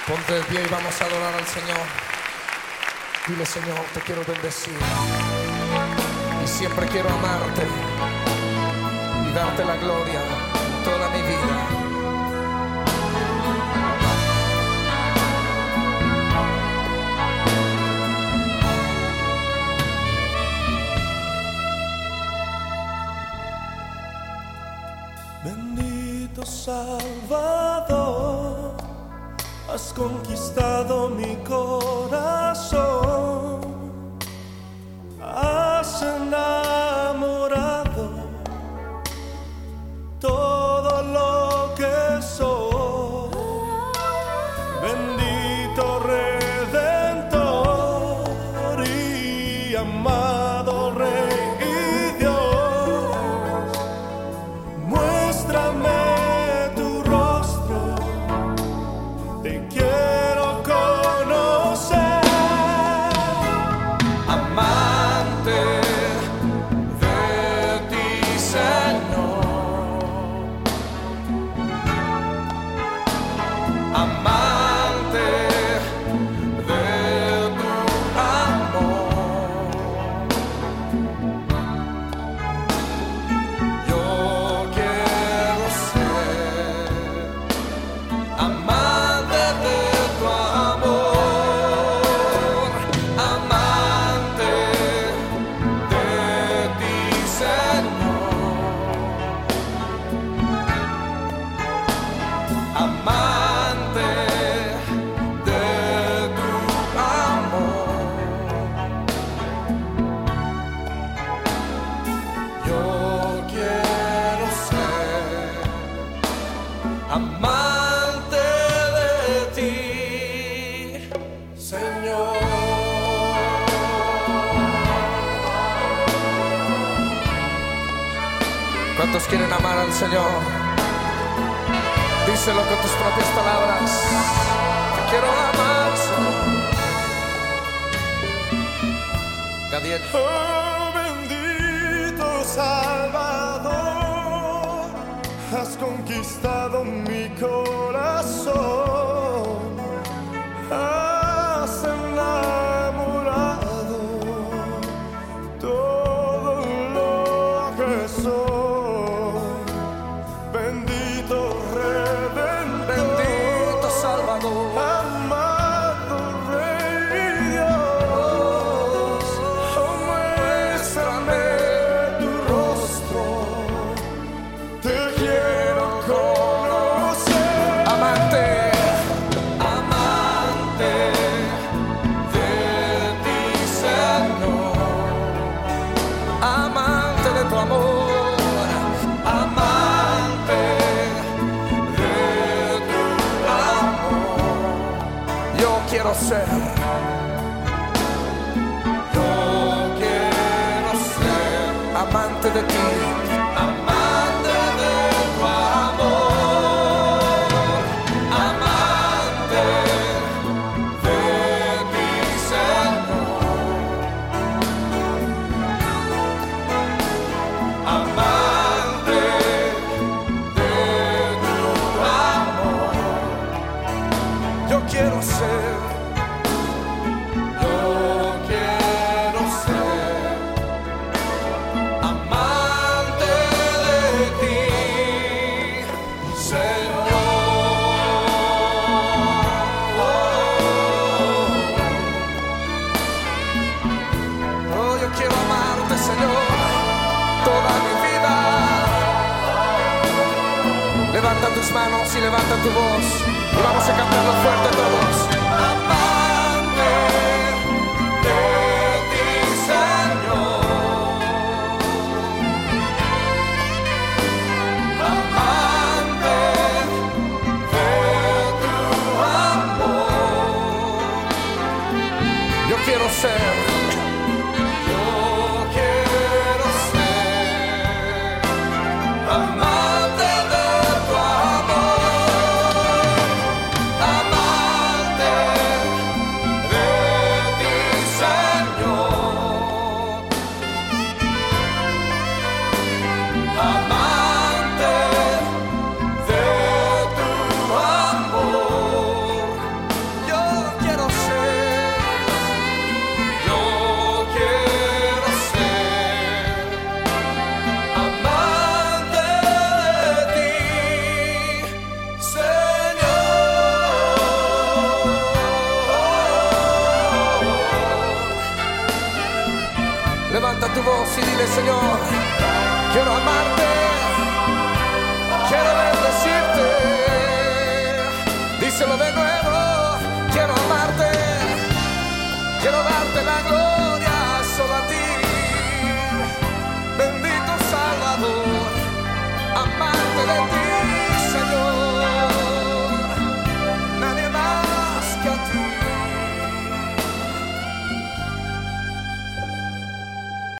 Ponte de pie y vamos a adorar al Señor. Dile: Señor, te quiero bendecir y siempre quiero amarte y darte la gloria toda mi vida. Bendito Salvador, has conquistado mi corazón, has enamorado todo lo que soy. Bendito Redentor y amado Rey y Dios, muéstrame tu rostro, te quiero conocer. Amante de ti, Señor, amante de tu amor. Yo quiero ser amante de tu amor, amante de ti, Señor, amante de tu amor. Yo quiero ser amante de ti, Señor. ¿Cuántos quieren amar al Señor? Díselo con tus propias palabras: te quiero amar, Señor. Gadiel. Oh, bendito Salvador, has conquistado mi corazón, has enamorado todo lo que soy. Bendito Redentor, Bendito Salvador, amado Rey y Dios, oh, muéstrame tu rostro, te quiero conocer. amante, amante de ti, Señor, amante de tu amor, amante de tu amor. Yo quiero ser amante de ti, amante de tu amor, amante de ti, Señor, amante de tu amor. Yo quiero ser, yo quiero ser amante de ti, Señor. Oh, yo quiero amarte, Señor, toda mi vida. Levanta tus manos y levanta tu voz y vamos a cantarlo fuerte todos. Amante de ti, Señor, amante de tu amor. Yo quiero ser, yo quiero ser amante de tu amor, amante de ti, Señor, amante de tu amor. Dile, Señor, quiero amarte.